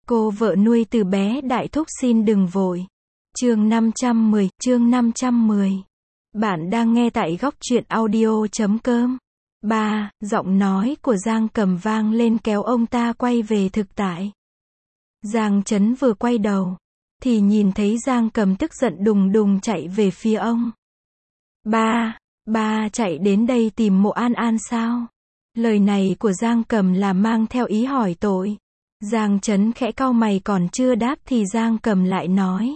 Cô vợ nuôi từ bé đại thúc xin đừng vội. Chương 510. Bạn đang nghe tại góc truyện audio.com. Giọng nói của Giang Cầm vang lên kéo ông ta quay về thực tại. Giang Chấn vừa quay đầu, thì nhìn thấy Giang Cầm tức giận đùng đùng chạy về phía ông. Ba chạy đến đây tìm Mộ An An sao? Lời này của Giang Cầm là mang theo ý hỏi tội. Giang Chấn khẽ cau mày còn chưa đáp thì Giang Cầm lại nói.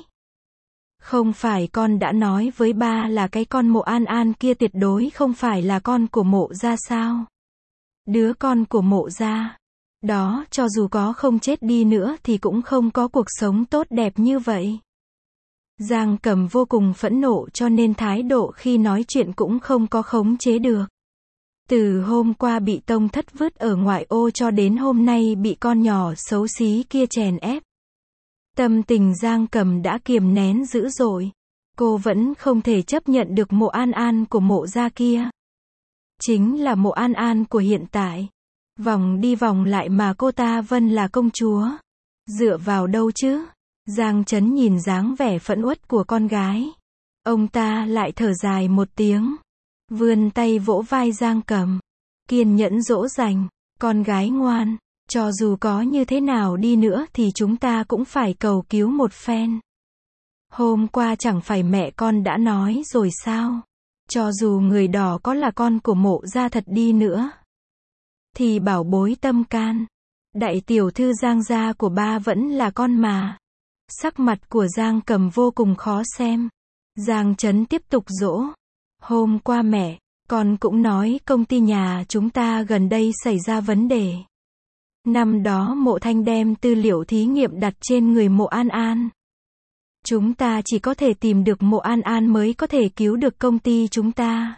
Không phải con đã nói với ba là cái con Mộ An An kia tuyệt đối không phải là con của Mộ gia sao? Đứa con của Mộ gia đó cho dù có không chết đi nữa thì cũng không có cuộc sống tốt đẹp như vậy. Giang Cầm vô cùng phẫn nộ cho nên thái độ khi nói chuyện cũng không có khống chế được. Từ hôm qua bị tông thất vứt ở ngoại ô cho đến hôm nay bị con nhỏ xấu xí kia chèn ép. Tâm tình Giang Cầm đã kiềm nén dữ dội. Cô vẫn không thể chấp nhận được Mộ An An của Mộ gia kia. Chính là Mộ An An của hiện tại. Vòng đi vòng lại mà cô ta vân là công chúa. Dựa vào đâu chứ? Giang Chấn nhìn dáng vẻ phẫn uất của con gái. Ông ta lại thở dài một tiếng. Vươn tay vỗ vai Giang Cầm. Kiên nhẫn dỗ dành. Con gái ngoan. Cho dù có như thế nào đi nữa thì chúng ta cũng phải cầu cứu một phen. Hôm qua chẳng phải mẹ con đã nói rồi sao? Cho dù người đó có là con của Mộ gia thật đi nữa. Thì bảo bối tâm can. Đại tiểu thư Giang gia của ba vẫn là con mà. Sắc mặt của Giang Cầm vô cùng khó xem. Giang Chấn tiếp tục dỗ. Hôm qua mẹ, con cũng nói công ty nhà chúng ta gần đây xảy ra vấn đề. Năm đó Mộ Thanh đem tư liệu thí nghiệm đặt trên người Mộ An An. Chúng ta chỉ có thể tìm được Mộ An An mới có thể cứu được công ty chúng ta.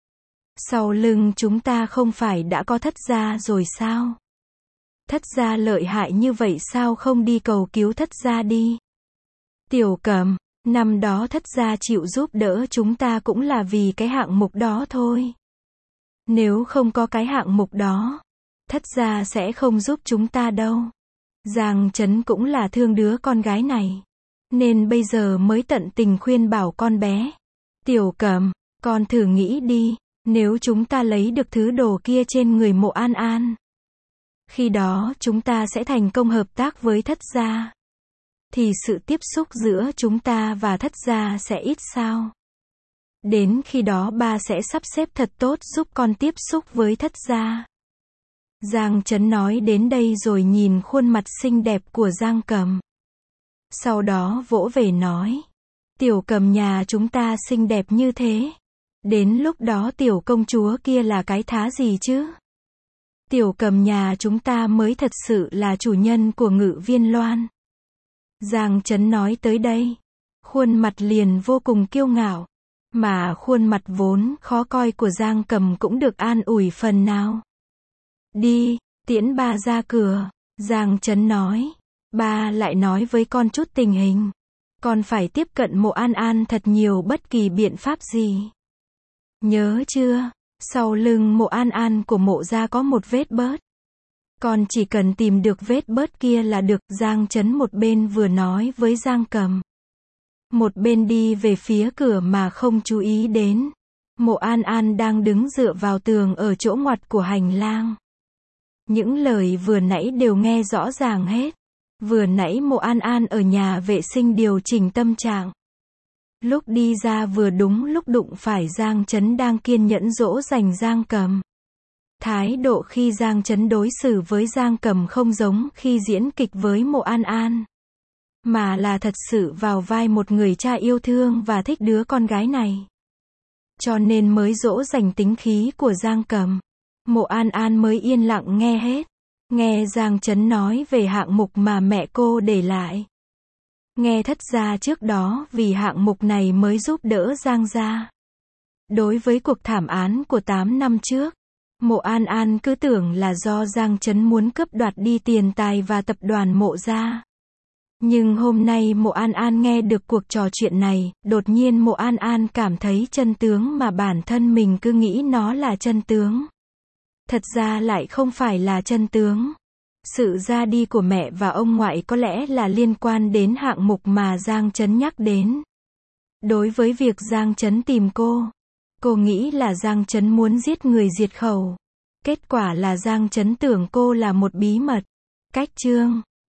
Sau lưng chúng ta không phải đã có Thất gia rồi sao? Thất gia lợi hại như vậy sao không đi cầu cứu Thất gia đi? Tiểu Cầm, năm đó Thất gia chịu giúp đỡ chúng ta cũng là vì cái hạng mục đó thôi. Nếu không có cái hạng mục đó, Thất gia sẽ không giúp chúng ta đâu. Giang Chấn cũng là thương đứa con gái này, nên bây giờ mới tận tình khuyên bảo con bé. Tiểu Cầm, con thử nghĩ đi, nếu chúng ta lấy được thứ đồ kia trên người Mộ An An, khi đó chúng ta sẽ thành công hợp tác với Thất gia. Thì sự tiếp xúc giữa chúng ta và Thất gia sẽ ít sao? Đến khi đó ba sẽ sắp xếp thật tốt giúp con tiếp xúc với Thất gia. Giang Chấn nói đến đây rồi nhìn khuôn mặt xinh đẹp của Giang Cầm. Sau đó vỗ về nói. Tiểu Cầm nhà chúng ta xinh đẹp như thế. Đến lúc đó tiểu công chúa kia là cái thá gì chứ? Tiểu Cầm nhà chúng ta mới thật sự là chủ nhân của Ngự Viên Loan. Giang Chấn nói tới đây. Khuôn mặt liền vô cùng kiêu ngạo. Mà khuôn mặt vốn khó coi của Giang Cầm cũng được an ủi phần nào. Đi, tiễn ba ra cửa. Giang Chấn nói. Ba lại nói với con chút tình hình. Con phải tiếp cận Mộ An An thật nhiều bất kỳ biện pháp gì. Nhớ chưa? Sau lưng Mộ An An của Mộ gia có một vết bớt. Con chỉ cần tìm được vết bớt kia là được. Giang Chấn một bên vừa nói với Giang Cầm, một bên đi về phía cửa mà không chú ý đến. Mộ An An đang đứng dựa vào tường ở chỗ ngoặt của hành lang. Những lời vừa nãy đều nghe rõ ràng hết. Vừa nãy Mộ An An ở nhà vệ sinh điều chỉnh tâm trạng. Lúc đi ra vừa đúng lúc đụng phải Giang Chấn đang kiên nhẫn dỗ dành Giang Cầm. Thái độ khi Giang Chấn đối xử với Giang Cầm không giống khi diễn kịch với Mộ An An, mà là thật sự vào vai một người cha yêu thương và thích đứa con gái này. Cho nên mới dỗ dành tính khí của Giang Cầm. Mộ An An mới yên lặng nghe hết. Nghe Giang Chấn nói về hạng mục mà mẹ cô để lại. Nghe Thất gia trước đó vì hạng mục này mới giúp đỡ Giang gia. Đối với cuộc thảm án của 8 năm trước, Mộ An An cứ tưởng là do Giang Chấn muốn cướp đoạt đi tiền tài và tập đoàn Mộ gia. Nhưng hôm nay Mộ An An nghe được cuộc trò chuyện này, đột nhiên Mộ An An cảm thấy chân tướng mà bản thân mình cứ nghĩ nó là chân tướng. Thật ra lại không phải là chân tướng. Sự ra đi của mẹ và ông ngoại có lẽ là liên quan đến hạng mục mà Giang Chấn nhắc đến. Đối với việc Giang Chấn tìm cô nghĩ là Giang Chấn muốn giết người diệt khẩu. Kết quả là Giang Chấn tưởng cô là một bí mật. Cách chương